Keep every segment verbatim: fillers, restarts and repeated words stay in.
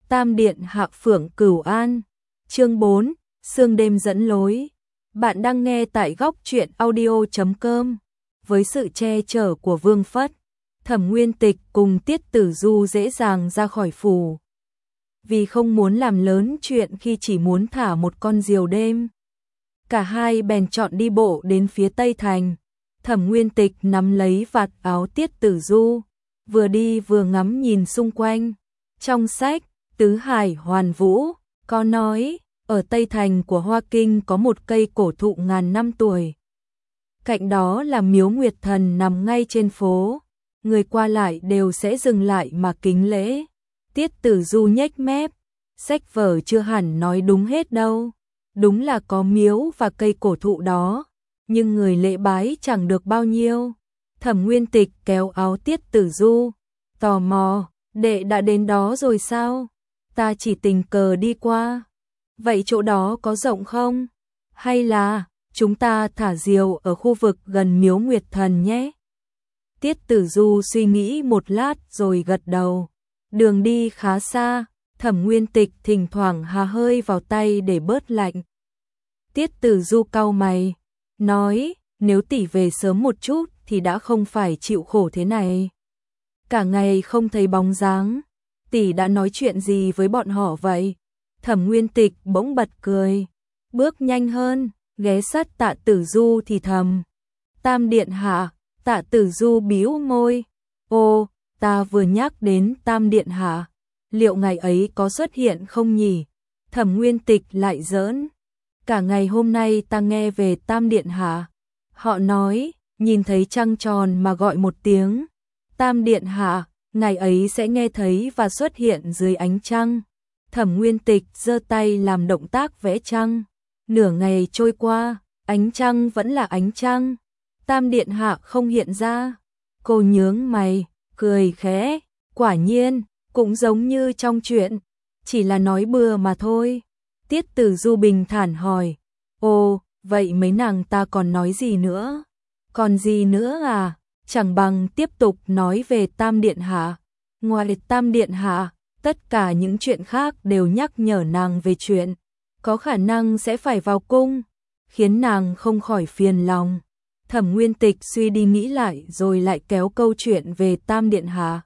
Tam Điện Hạ Phượng Cửu An. Chương bốn, Sương đêm dẫn lối. Bạn đang nghe tại góc truyện audio chấm com. Với sự che chở của Vương Phất, Thẩm Nguyên Tịch cùng Tiết Tử Du dễ dàng ra khỏi phủ. Vì không muốn làm lớn chuyện khi chỉ muốn thả một con diều đêm, cả hai bèn chọn đi bộ đến phía Tây Thành. Thẩm Nguyên Tịch nắm lấy vạt áo Tiết Tử Du, vừa đi vừa ngắm nhìn xung quanh. Trong sách Tứ Hải Hoàn Vũ có nói, ở Tây Thành của Hoa Kinh có một cây cổ thụ ngàn năm tuổi. Cạnh đó là miếu Nguyệt Thần nằm ngay trên phố, người qua lại đều sẽ dừng lại mà kính lễ. Tiết Tử Du nhếch mép, sách vở chưa hẳn nói đúng hết đâu. Đúng là có miếu và cây cổ thụ đó, nhưng người lễ bái chẳng được bao nhiêu. Thẩm Nguyên Tịch kéo áo Tiết Tử Du, tò mò, đệ đã đến đó rồi sao? Ta chỉ tình cờ đi qua. Vậy chỗ đó có rộng không? Hay là chúng ta thả diều ở khu vực gần miếu Nguyệt Thần nhé? Tiết Tử Du suy nghĩ một lát rồi gật đầu. Đường đi khá xa, Thẩm Nguyên Tịch thỉnh thoảng hà hơi vào tay để bớt lạnh. Tiết Tử Du cau mày, nói, nếu tỷ về sớm một chút thì đã không phải chịu khổ thế này. Cả ngày không thấy bóng dáng, tỷ đã nói chuyện gì với bọn họ vậy? Thẩm Nguyên Tịch bỗng bật cười, bước nhanh hơn, ghé sát Tạ Tử Du thì thầm. Tam Điện Hạ. Tạ Tử Du bĩu môi, ô, ta vừa nhắc đến Tam Điện Hạ, liệu ngày ấy có xuất hiện không nhỉ? Thẩm Nguyên Tịch lại giỡn, cả ngày hôm nay ta nghe về Tam Điện Hạ, họ nói, nhìn thấy trăng tròn mà gọi một tiếng, Tam Điện Hạ, ngày ấy sẽ nghe thấy và xuất hiện dưới ánh trăng. Thẩm Nguyên Tịch giơ tay làm động tác vẽ trăng, nửa ngày trôi qua, ánh trăng vẫn là ánh trăng. Tam Điện Hạ không hiện ra. Cô nhướng mày, cười khẽ, quả nhiên, cũng giống như trong chuyện, chỉ là nói bừa mà thôi. Tiết Tử Du bình thản hỏi, ồ, vậy mấy nàng ta còn nói gì nữa? Còn gì nữa à? Chẳng bằng tiếp tục nói về Tam Điện Hạ. Ngoài Tam Điện Hạ, tất cả những chuyện khác đều nhắc nhở nàng về chuyện có khả năng sẽ phải vào cung, khiến nàng không khỏi phiền lòng. Thẩm Nguyên Tịch suy đi nghĩ lại rồi lại kéo câu chuyện về Tam Điện Hạ.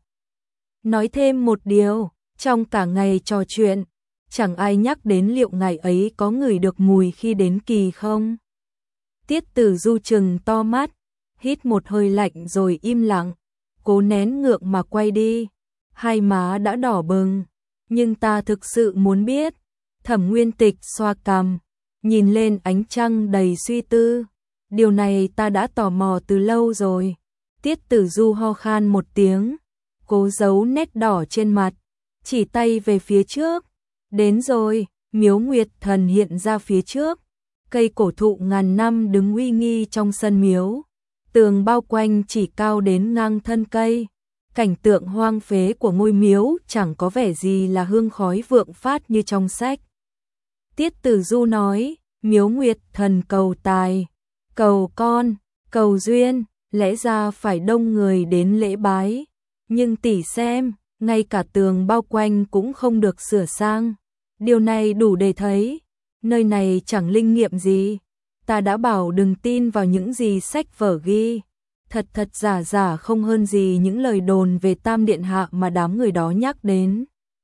Nói thêm một điều, trong cả ngày trò chuyện, chẳng ai nhắc đến liệu ngày ấy có ngửi được mùi khi đến kỳ không. Tiết Tử Du trừng to mắt, hít một hơi lạnh rồi im lặng, cố nén ngượng mà quay đi. Hai má đã đỏ bừng, nhưng ta thực sự muốn biết. Thẩm Nguyên Tịch xoa cằm, nhìn lên ánh trăng đầy suy tư. Điều này ta đã tò mò từ lâu rồi. Tiết Tử Du ho khan một tiếng, cố giấu nét đỏ trên mặt, chỉ tay về phía trước. Đến rồi, miếu Nguyệt Thần hiện ra phía trước. Cây cổ thụ ngàn năm đứng uy nghi trong sân miếu. Tường bao quanh chỉ cao đến ngang thân cây. Cảnh tượng hoang phế của ngôi miếu chẳng có vẻ gì là hương khói vượng phát như trong sách. Tiết Tử Du nói, miếu Nguyệt Thần cầu tài, cầu con, cầu duyên, lẽ ra phải đông người đến lễ bái. Nhưng tỷ xem, ngay cả tường bao quanh cũng không được sửa sang. Điều này đủ để thấy, nơi này chẳng linh nghiệm gì. Ta đã bảo đừng tin vào những gì sách vở ghi. Thật thật giả giả không hơn gì những lời đồn về Tam Điện Hạ mà đám người đó nhắc đến.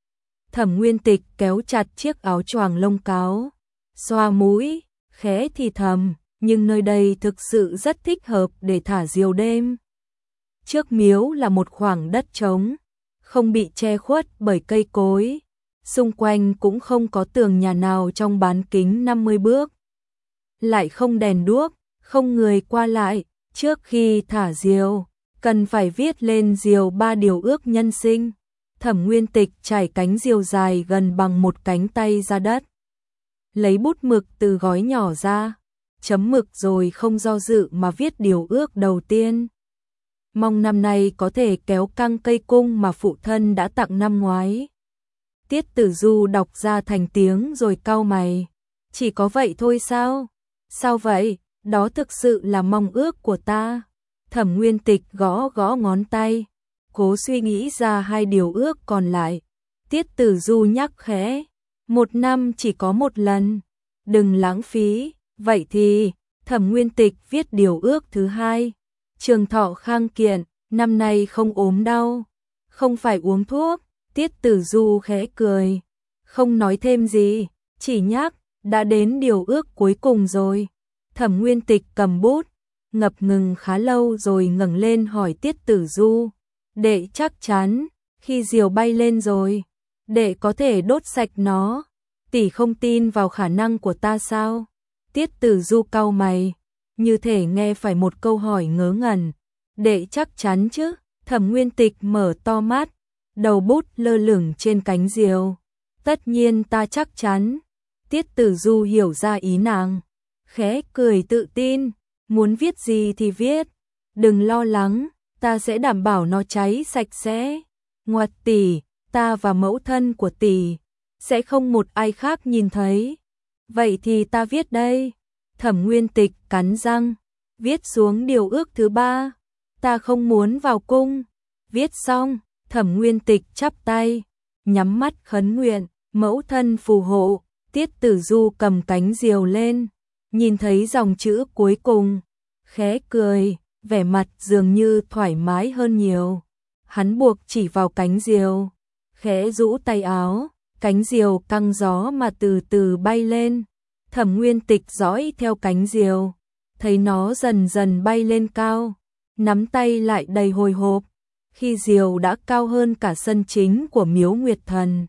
Thẩm Nguyên Tịch kéo chặt chiếc áo choàng lông cáo, xoa mũi, khẽ thì thầm, nhưng nơi đây thực sự rất thích hợp để thả diều đêm. Trước miếu là một khoảng đất trống, không bị che khuất bởi cây cối, xung quanh cũng không có tường nhà nào trong bán kính năm mươi bước. Lại không đèn đuốc, không người qua lại. Trước khi thả diều, cần phải viết lên diều ba điều ước nhân sinh. Thẩm Nguyên Tịch trải cánh diều dài gần bằng một cánh tay ra đất. Lấy bút mực từ gói nhỏ ra, chấm mực rồi không do dự mà viết điều ước đầu tiên. Mong năm nay có thể kéo căng cây cung mà phụ thân đã tặng năm ngoái. Tiết Tử Du đọc ra thành tiếng rồi cau mày. Chỉ có vậy thôi sao? Sao vậy? Đó thực sự là mong ước của ta. Thẩm Nguyên Tịch gõ gõ ngón tay, cố suy nghĩ ra hai điều ước còn lại. Tiết Tử Du nhắc khẽ, một năm chỉ có một lần, đừng lãng phí. Vậy thì, Thẩm Nguyên Tịch viết điều ước thứ hai. Trường thọ khang kiện, năm nay không ốm đau, không phải uống thuốc. Tiết Tử Du khẽ cười, không nói thêm gì, chỉ nhắc, đã đến điều ước cuối cùng rồi. Thẩm Nguyên Tịch cầm bút, ngập ngừng khá lâu rồi ngẩng lên hỏi Tiết Tử Du, đệ chắc chắn, khi diều bay lên rồi, đệ có thể đốt sạch nó, tỷ không tin vào khả năng của ta sao? Tiết Tử Du cau mày, như thể nghe phải một câu hỏi ngớ ngẩn. Đệ chắc chắn chứ? Thẩm Nguyên Tịch mở to mắt, đầu bút lơ lửng trên cánh diều. Tất nhiên ta chắc chắn. Tiết Tử Du hiểu ra ý nàng, khẽ cười tự tin, muốn viết gì thì viết, đừng lo lắng, ta sẽ đảm bảo nó cháy sạch sẽ. Ngoặt tỷ, ta và mẫu thân của tỷ sẽ không một ai khác nhìn thấy. Vậy thì ta viết đây. Thẩm Nguyên Tịch cắn răng, viết xuống điều ước thứ ba. Ta không muốn vào cung. Viết xong, Thẩm Nguyên Tịch chắp tay, nhắm mắt khấn nguyện, mẫu thân phù hộ. Tiết Tử Du cầm cánh diều lên, nhìn thấy dòng chữ cuối cùng, khẽ cười, vẻ mặt dường như thoải mái hơn nhiều. Hắn buộc chỉ vào cánh diều, khẽ rũ tay áo, cánh diều căng gió mà từ từ bay lên. Thẩm Nguyên Tịch dõi theo cánh diều, thấy nó dần dần bay lên cao, nắm tay lại đầy hồi hộp. Khi diều đã cao hơn cả sân chính của Miếu Nguyệt Thần,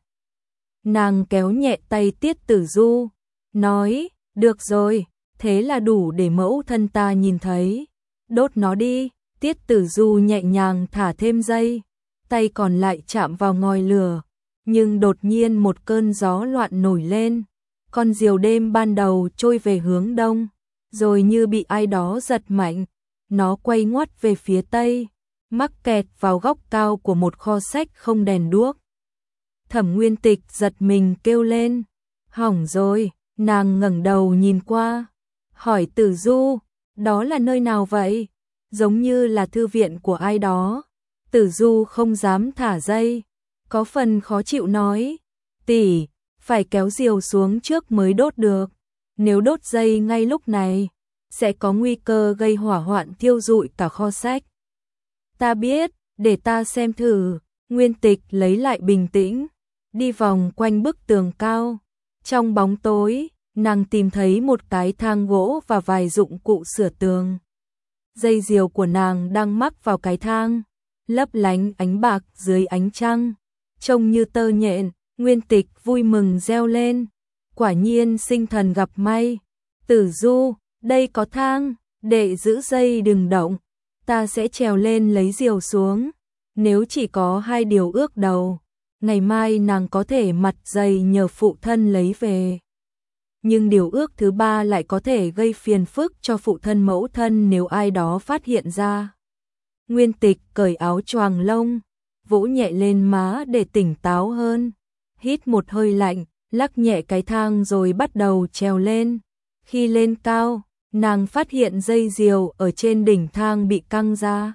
nàng kéo nhẹ tay Tiết Tử Du, nói, được rồi, thế là đủ để mẫu thân ta nhìn thấy. Đốt nó đi. Tiết Tử Du nhẹ nhàng thả thêm dây, tay còn lại chạm vào ngòi lửa, nhưng đột nhiên một cơn gió loạn nổi lên. Con diều đêm ban đầu trôi về hướng đông, rồi như bị ai đó giật mạnh, nó quay ngoắt về phía tây, mắc kẹt vào góc cao của một kho sách không đèn đuốc. Thẩm Nguyên Tịch giật mình kêu lên, hỏng rồi. Nàng ngẩng đầu nhìn qua, hỏi Tử Du, đó là nơi nào vậy? Giống như là thư viện của ai đó. Tử Du không dám thả dây, có phần khó chịu nói, tỷ, phải kéo diều xuống trước mới đốt được. Nếu đốt dây ngay lúc này, sẽ có nguy cơ gây hỏa hoạn thiêu rụi cả kho sách. Ta biết, để ta xem thử. Nguyên Tịch lấy lại bình tĩnh, đi vòng quanh bức tường cao. Trong bóng tối, nàng tìm thấy một cái thang gỗ và vài dụng cụ sửa tường. Dây diều của nàng đang mắc vào cái thang, lấp lánh ánh bạc dưới ánh trăng, trông như tơ nhện. Nguyên Tịch vui mừng reo lên, quả nhiên sinh thần gặp may. Tử Du, đây có thang, đệ giữ dây đừng động, ta sẽ trèo lên lấy diều xuống. Nếu chỉ có hai điều ước đầu, ngày mai nàng có thể mặt dày nhờ phụ thân lấy về. Nhưng điều ước thứ ba lại có thể gây phiền phức cho phụ thân mẫu thân nếu ai đó phát hiện ra. Nguyên Tịch cởi áo choàng lông, vỗ nhẹ lên má để tỉnh táo hơn, hít một hơi lạnh, lắc nhẹ cái thang rồi bắt đầu trèo lên. Khi lên cao, nàng phát hiện dây diều ở trên đỉnh thang bị căng ra,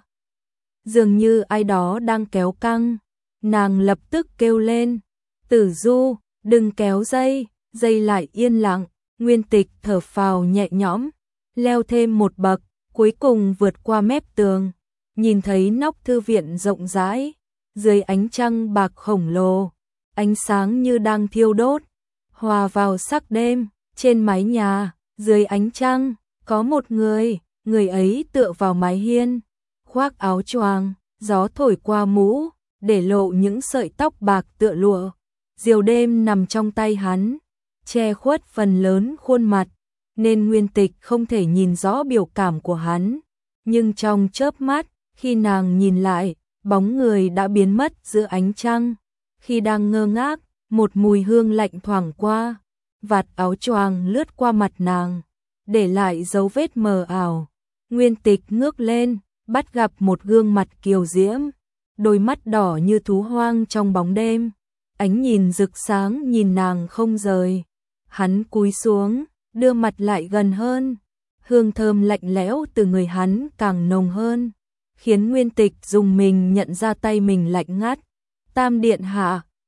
dường như ai đó đang kéo căng. Nàng lập tức kêu lên, Tử Du, đừng kéo dây. Dây lại yên lặng. Nguyên Tịch thở phào nhẹ nhõm, leo thêm một bậc, cuối cùng vượt qua mép tường, nhìn thấy nóc thư viện rộng rãi, dưới ánh trăng bạc khổng lồ, ánh sáng như đang thiêu đốt, hòa vào sắc đêm. Trên mái nhà, dưới ánh trăng, có một người, người ấy tựa vào mái hiên, khoác áo choàng, gió thổi qua mũ, để lộ những sợi tóc bạc tựa lụa. Diều đêm nằm trong tay hắn, che khuất phần lớn khuôn mặt, nên Nguyên Tịch không thể nhìn rõ biểu cảm của hắn. Nhưng trong chớp mắt, khi nàng nhìn lại, bóng người đã biến mất giữa ánh trăng. Khi đang ngơ ngác, một mùi hương lạnh thoảng qua, vạt áo choàng lướt qua mặt nàng, để lại dấu vết mờ ảo. Nguyên Tịch ngước lên, bắt gặp một gương mặt kiều diễm, đôi mắt đỏ như thú hoang trong bóng đêm, ánh nhìn rực sáng nhìn nàng không rời. Hắn cúi xuống, đưa mặt lại gần hơn, hương thơm lạnh lẽo từ người hắn càng nồng hơn, khiến Nguyên Tịch dùng mình nhận ra tay mình lạnh ngắt. Tam điện hạ,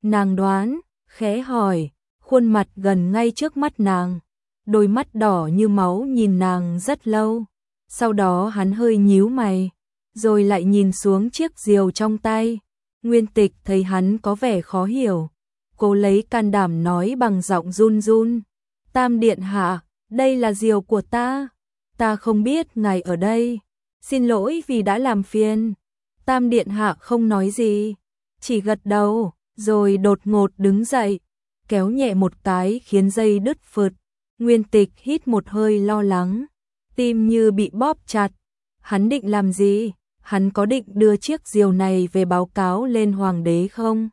Nàng đoán, khẽ hỏi, khuôn mặt gần ngay trước mắt nàng, đôi mắt đỏ như máu nhìn nàng rất lâu. Sau đó hắn hơi nhíu mày, rồi lại nhìn xuống chiếc diều trong tay. Nguyên Tịch thấy hắn có vẻ khó hiểu, cố lấy can đảm nói bằng giọng run run, Tam điện hạ, đây là diều của ta, ta không biết ngài ở đây, xin lỗi vì đã làm phiền. Tam điện hạ không nói gì, chỉ gật đầu, rồi đột ngột đứng dậy, kéo nhẹ một cái khiến dây đứt phượt. Nguyên Tịch hít một hơi lo lắng, tim như bị bóp chặt. Hắn định làm gì? Hắn có định đưa chiếc diều này về báo cáo lên hoàng đế không?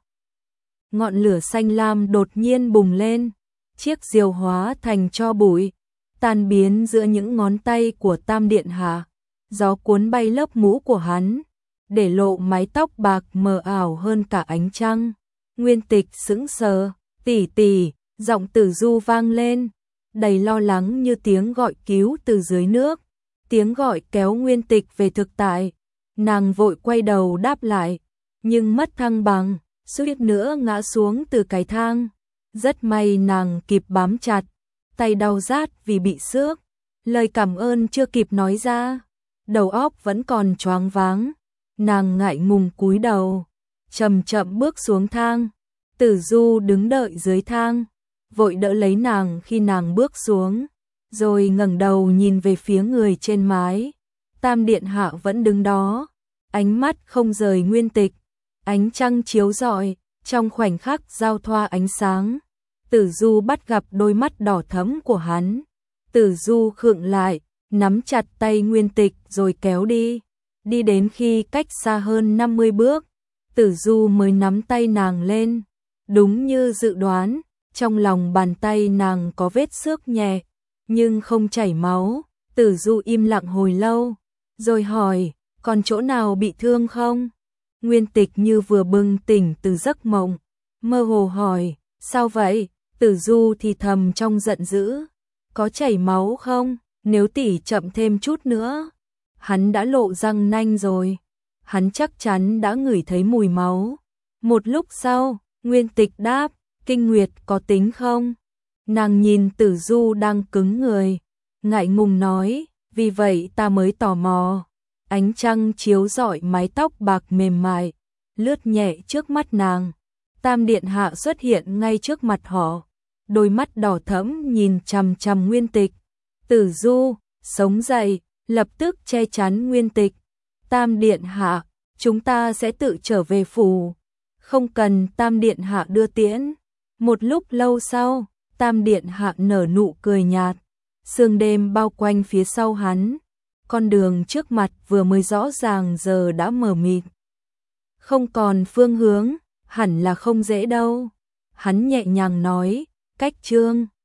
Ngọn lửa xanh lam đột nhiên bùng lên, chiếc diều hóa thành tro bụi, tan biến giữa những ngón tay của Tam điện hạ. Gió cuốn bay lớp mũ của hắn, để lộ mái tóc bạc mờ ảo hơn cả ánh trăng. Nguyên Tịch sững sờ, tỷ tỷ, giọng Tử Du vang lên, đầy lo lắng như tiếng gọi cứu từ dưới nước. Tiếng gọi kéo Nguyên Tịch về thực tại. Nàng vội quay đầu đáp lại, nhưng mất thăng bằng, suýt nữa ngã xuống từ cái thang. Rất may nàng kịp bám chặt, tay đau rát vì bị xước. Lời cảm ơn chưa kịp nói ra, đầu óc vẫn còn choáng váng. Nàng ngại ngùng cúi đầu, chậm chậm bước xuống thang. Tử Du đứng đợi dưới thang, vội đỡ lấy nàng khi nàng bước xuống, rồi ngẩng đầu nhìn về phía người trên mái. Tam điện hạ vẫn đứng đó, ánh mắt không rời Nguyên Tịch. Ánh trăng chiếu rọi, trong khoảnh khắc giao thoa ánh sáng, Tử Du bắt gặp đôi mắt đỏ thẫm của hắn. Tử Du khựng lại, nắm chặt tay Nguyên Tịch rồi kéo đi. Đi đến khi cách xa hơn năm mươi bước, Tử Du mới nắm tay nàng lên. Đúng như dự đoán, trong lòng bàn tay nàng có vết xước nhẹ, nhưng không chảy máu. Tử Du im lặng hồi lâu, rồi hỏi, còn chỗ nào bị thương không? Nguyên Tịch như vừa bừng tỉnh từ giấc mộng, mơ hồ hỏi, sao vậy? Tử Du thì thầm trong giận dữ, có chảy máu không? Nếu tỷ chậm thêm chút nữa, hắn đã lộ răng nanh rồi. Hắn chắc chắn đã ngửi thấy mùi máu. Một lúc sau, Nguyên Tịch đáp, kinh nguyệt có tính không? Nàng nhìn Tử Du đang cứng người, ngại ngùng nói, vì vậy ta mới tò mò. Ánh trăng chiếu rọi mái tóc bạc mềm mại, lướt nhẹ trước mắt nàng. Tam điện hạ xuất hiện ngay trước mặt họ, đôi mắt đỏ thẫm nhìn chằm chằm Nguyên Tịch. Tử Du sống dậy, lập tức che chắn Nguyên Tịch. Tam điện hạ, chúng ta sẽ tự trở về phủ, không cần Tam điện hạ đưa tiễn. Một lúc lâu sau, Tam điện hạ nở nụ cười nhạt, sương đêm bao quanh phía sau hắn. Con đường trước mặt vừa mới rõ ràng giờ đã mờ mịt, không còn phương hướng, hẳn là không dễ đâu. Hắn nhẹ nhàng nói, cách Trương